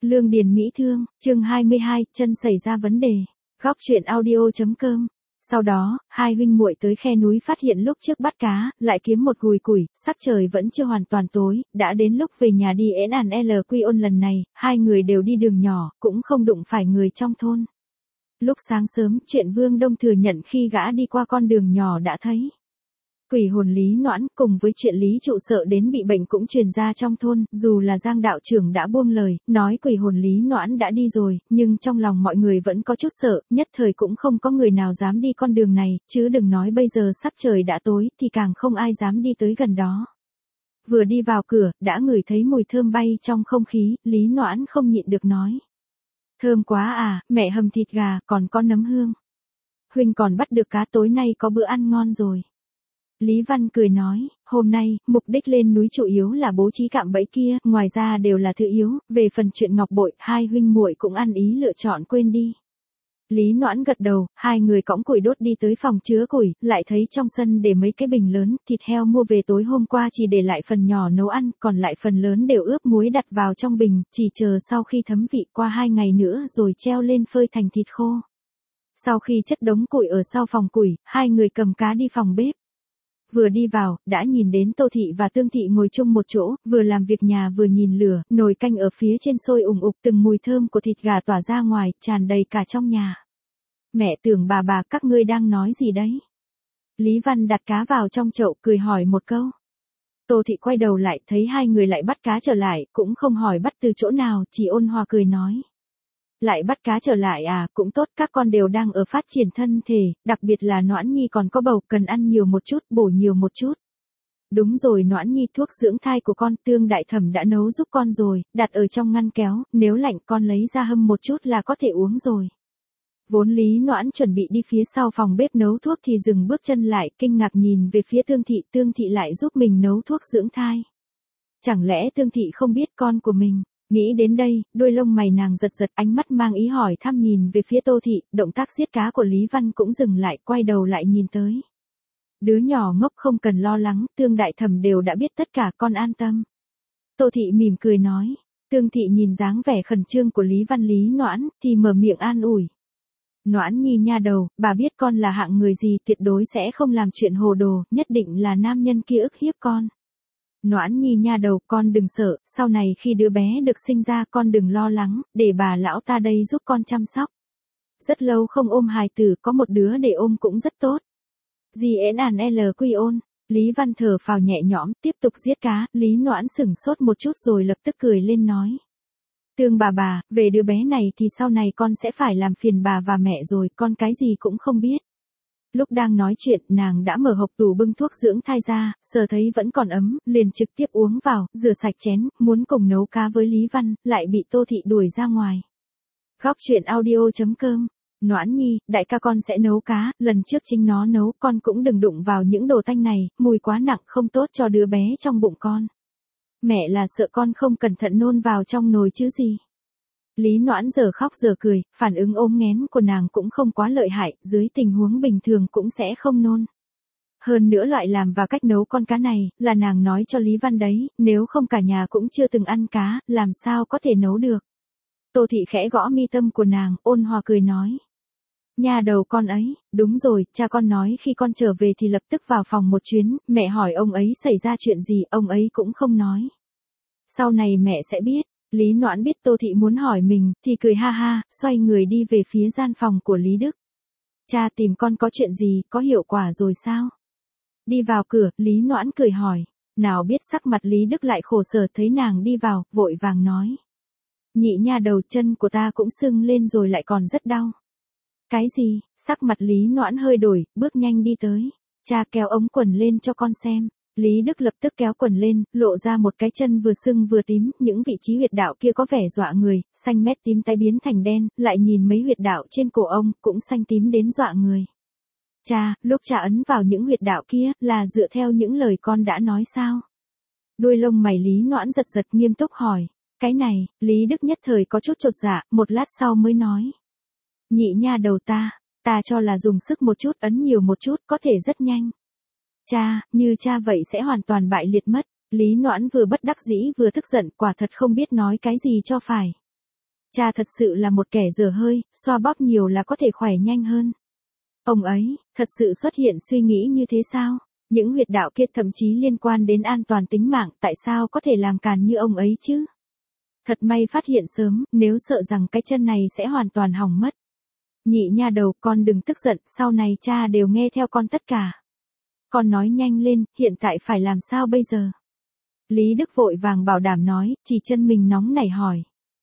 Lương Điền Mỹ Thương, chương 22, chân xảy ra vấn đề. Góc truyện audio.com. Sau đó, hai huynh muội tới khe núi phát hiện lúc trước bắt cá, lại kiếm một gùi củi, sắc trời vẫn chưa hoàn toàn tối, đã đến lúc về nhà đi NLQ lần này, hai người đều đi đường nhỏ, cũng không đụng phải người trong thôn. Lúc sáng sớm, chuyện Vương Đông thừa nhận khi gã đi qua con đường nhỏ đã thấy quỷ hồn Lý Noãn, cùng với chuyện Lý Trụ sợ đến bị bệnh cũng truyền ra trong thôn, dù là Giang đạo trưởng đã buông lời, nói quỷ hồn Lý Noãn đã đi rồi, nhưng trong lòng mọi người vẫn có chút sợ, nhất thời cũng không có người nào dám đi con đường này, chứ đừng nói bây giờ sắc trời đã tối, thì càng không ai dám đi tới gần đó. Vừa đi vào cửa, đã ngửi thấy mùi thơm bay trong không khí, Lý Noãn không nhịn được nói. Thơm quá à, mẹ hầm thịt gà, còn có nấm hương. Huynh còn bắt được cá, tối nay có bữa ăn ngon rồi. Lý Văn cười nói, hôm nay, mục đích lên núi chủ yếu là bố trí cạm bẫy kia, ngoài ra đều là thứ yếu, về phần chuyện ngọc bội, hai huynh muội cũng ăn ý lựa chọn quên đi. Lý Noãn gật đầu, hai người cõng củi đốt đi tới phòng chứa củi, lại thấy trong sân để mấy cái bình lớn, thịt heo mua về tối hôm qua chỉ để lại phần nhỏ nấu ăn, còn lại phần lớn đều ướp muối đặt vào trong bình, chỉ chờ sau khi thấm vị qua 2 ngày nữa rồi treo lên phơi thành thịt khô. Sau khi chất đống củi ở sau phòng củi, hai người cầm cá đi phòng bếp. Vừa đi vào, đã nhìn đến Tô Thị và Tương Thị ngồi chung một chỗ, vừa làm việc nhà vừa nhìn lửa, nồi canh ở phía trên sôi ủng ục, từng mùi thơm của thịt gà tỏa ra ngoài, tràn đầy cả trong nhà. Mẹ tưởng bà các ngươi đang nói gì đấy? Lý Văn đặt cá vào trong chậu, cười hỏi một câu. Tô Thị quay đầu lại, thấy hai người lại bắt cá trở lại, cũng không hỏi bắt từ chỗ nào, chỉ ôn hòa cười nói. Lại bắt cá trở lại à, cũng tốt, các con đều đang ở phát triển thân thể, đặc biệt là Noãn Nhi còn có bầu, cần ăn nhiều một chút, bổ nhiều một chút. Đúng rồi, Noãn Nhi, thuốc dưỡng thai của con, Tương đại thẩm đã nấu giúp con rồi, đặt ở trong ngăn kéo, nếu lạnh con lấy ra hâm một chút là có thể uống rồi. Vốn Lý Noãn chuẩn bị đi phía sau phòng bếp nấu thuốc thì dừng bước chân lại, kinh ngạc nhìn về phía Tương Thị lại giúp mình nấu thuốc dưỡng thai. Chẳng lẽ Tương Thị không biết con của mình? Nghĩ đến đây, đôi lông mày nàng giật giật, ánh mắt mang ý hỏi thăm nhìn về phía Tô Thị, động tác giết cá của Lý Văn cũng dừng lại, quay đầu lại nhìn tới. Đứa nhỏ ngốc không cần lo lắng, Tương đại thẩm đều đã biết tất cả, con an tâm. Tô Thị mỉm cười nói. Tương Thị nhìn dáng vẻ khẩn trương của Lý Văn Lý Noãn, thì mở miệng an ủi. Noãn Nhi nha đầu, bà biết con là hạng người gì, tuyệt đối sẽ không làm chuyện hồ đồ, nhất định là nam nhân kia ức hiếp con. Noãn Nhi nha đầu, con đừng sợ, sau này khi đứa bé được sinh ra con đừng lo lắng, để bà lão ta đây giúp con chăm sóc. Rất lâu không ôm hài tử, có một đứa để ôm cũng rất tốt. GNLQ. Lý Văn thở phào nhẹ nhõm, tiếp tục giết cá, Lý Noãn sửng sốt một chút rồi lập tức cười lên nói. Tương bà, về đứa bé này thì sau này con sẽ phải làm phiền bà và mẹ rồi, con cái gì cũng không biết. Lúc đang nói chuyện, nàng đã mở hộp tủ bưng thuốc dưỡng thai ra, sờ thấy vẫn còn ấm, liền trực tiếp uống vào, rửa sạch chén, muốn cùng nấu cá với Lý Văn, lại bị Tô Thị đuổi ra ngoài. Góc truyện audio.com. Noãn Nhi, đại ca con sẽ nấu cá, lần trước chính nó nấu, con cũng đừng đụng vào những đồ tanh này, mùi quá nặng không tốt cho đứa bé trong bụng con. Mẹ là sợ con không cẩn thận nôn vào trong nồi chứ gì. Lý Noãn giờ khóc giờ cười, phản ứng ốm nghén của nàng cũng không quá lợi hại, dưới tình huống bình thường cũng sẽ không nôn. Hơn nữa loại làm và cách nấu con cá này, là nàng nói cho Lý Văn đấy, nếu không cả nhà cũng chưa từng ăn cá, làm sao có thể nấu được. Tô Thị khẽ gõ mi tâm của nàng, ôn hòa cười nói. Nhà đầu con ấy, đúng rồi, cha con nói khi con trở về thì lập tức vào phòng một chuyến, mẹ hỏi ông ấy xảy ra chuyện gì, ông ấy cũng không nói. Sau này mẹ sẽ biết. Lý Noãn biết Tô Thị muốn hỏi mình, thì cười ha ha, xoay người đi về phía gian phòng của Lý Đức. Cha tìm con có chuyện gì, có hiệu quả rồi sao? Đi vào cửa, Lý Noãn cười hỏi. Nào biết sắc mặt Lý Đức lại khổ sở, thấy nàng đi vào, vội vàng nói. Nhị nha đầu, chân của ta cũng sưng lên rồi lại còn rất đau. Cái gì? Sắc mặt Lý Noãn hơi đổi, bước nhanh đi tới. Cha kéo ống quần lên cho con xem. Lý Đức lập tức kéo quần lên, lộ ra một cái chân vừa sưng vừa tím, những vị trí huyệt đạo kia có vẻ dọa người, xanh mét tím tái biến thành đen, lại nhìn mấy huyệt đạo trên cổ ông, cũng xanh tím đến dọa người. Cha, lúc cha ấn vào những huyệt đạo kia, là dựa theo những lời con đã nói sao? Đuôi lông mày Lý Noãn giật giật nghiêm túc hỏi. Cái này, Lý Đức nhất thời có chút chột dạ, một lát sau mới nói. Nhị nha đầu ta cho là dùng sức một chút, ấn nhiều một chút, có thể rất nhanh. Cha, như cha vậy sẽ hoàn toàn bại liệt mất. Lý Noãn vừa bất đắc dĩ vừa tức giận, quả thật không biết nói cái gì cho phải. cha thật sự là một kẻ dở hơi, xoa bóp nhiều là có thể khỏe nhanh hơn. Ông ấy, thật sự xuất hiện suy nghĩ như thế sao? Những huyệt đạo kia thậm chí liên quan đến an toàn tính mạng, tại sao có thể làm càn như ông ấy chứ? Thật may phát hiện sớm, nếu sợ rằng cái chân này sẽ hoàn toàn hỏng mất. Nhị nha đầu, con đừng tức giận, sau này cha đều nghe theo con tất cả. Con nói nhanh lên, hiện tại phải làm sao bây giờ? Lý Đức vội vàng bảo đảm nói, chỉ chân mình nóng nảy hỏi.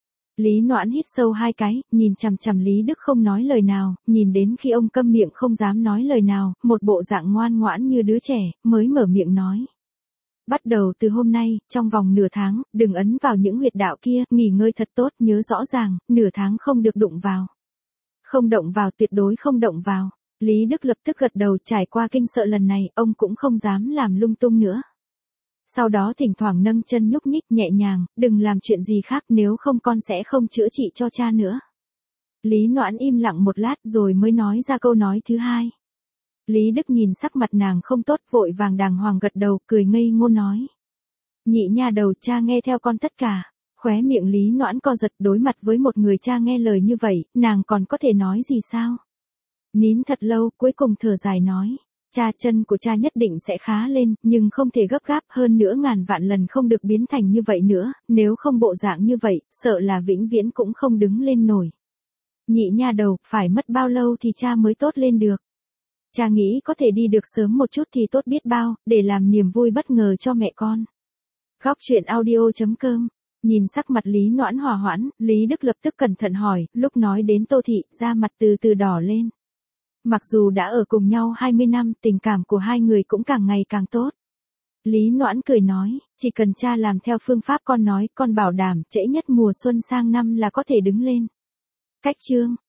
Lý Noãn hít sâu 2 cái, nhìn chằm chằm Lý Đức không nói lời nào, nhìn đến khi ông câm miệng không dám nói lời nào, một bộ dạng ngoan ngoãn như đứa trẻ, mới mở miệng nói. Bắt đầu từ hôm nay, trong vòng nửa tháng, đừng ấn vào những huyệt đạo kia, nghỉ ngơi thật tốt, nhớ rõ ràng, nửa tháng không được đụng vào. Không động vào, tuyệt đối không động vào. Lý Đức lập tức gật đầu, trải qua kinh sợ lần này, ông cũng không dám làm lung tung nữa. Sau đó thỉnh thoảng nâng chân nhúc nhích nhẹ nhàng, đừng làm chuyện gì khác nếu không con sẽ không chữa trị cho cha nữa. Lý Noãn im lặng một lát rồi mới nói ra câu nói thứ hai. Lý Đức nhìn sắc mặt nàng không tốt, vội vàng đàng hoàng gật đầu, cười ngây ngô nói. Nhị nha đầu, cha nghe theo con tất cả. Khóe miệng Lý Noãn co giật, đối mặt với một người cha nghe lời như vậy, nàng còn có thể nói gì sao? Nín thật lâu, cuối cùng thở dài nói. Cha, chân của cha nhất định sẽ khá lên, nhưng không thể gấp gáp, hơn nữa ngàn vạn lần không được biến thành như vậy nữa, nếu không bộ dạng như vậy, sợ là vĩnh viễn cũng không đứng lên nổi. Nhị nha đầu, phải mất bao lâu thì cha mới tốt lên được? Cha nghĩ có thể đi được sớm một chút thì tốt biết bao, để làm niềm vui bất ngờ cho mẹ con. Góc truyện audio.com. Nhìn sắc mặt Lý Noãn hòa hoãn, Lý Đức lập tức cẩn thận hỏi, lúc nói đến Tô Thị, da mặt từ từ đỏ lên. Mặc dù đã ở cùng nhau 20 năm, tình cảm của hai người cũng càng ngày càng tốt. Lý Noãn cười nói, chỉ cần cha làm theo phương pháp con nói, con bảo đảm, trễ nhất mùa xuân sang năm là có thể đứng lên. Cách chương.